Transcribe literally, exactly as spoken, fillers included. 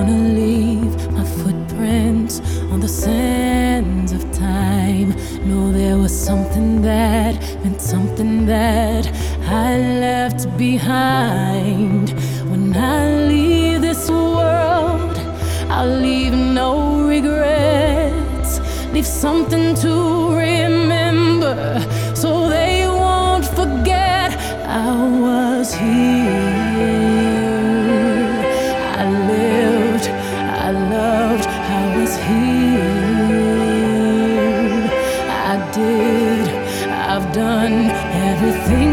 wanna leave my footprints on the sands of time. No, there was something that meant something that I left behind. When I leave this world, I'll leave no regrets. Leave something to remember, so they won't forget I was here. I lived, I loved, I was here. I did, I've done everything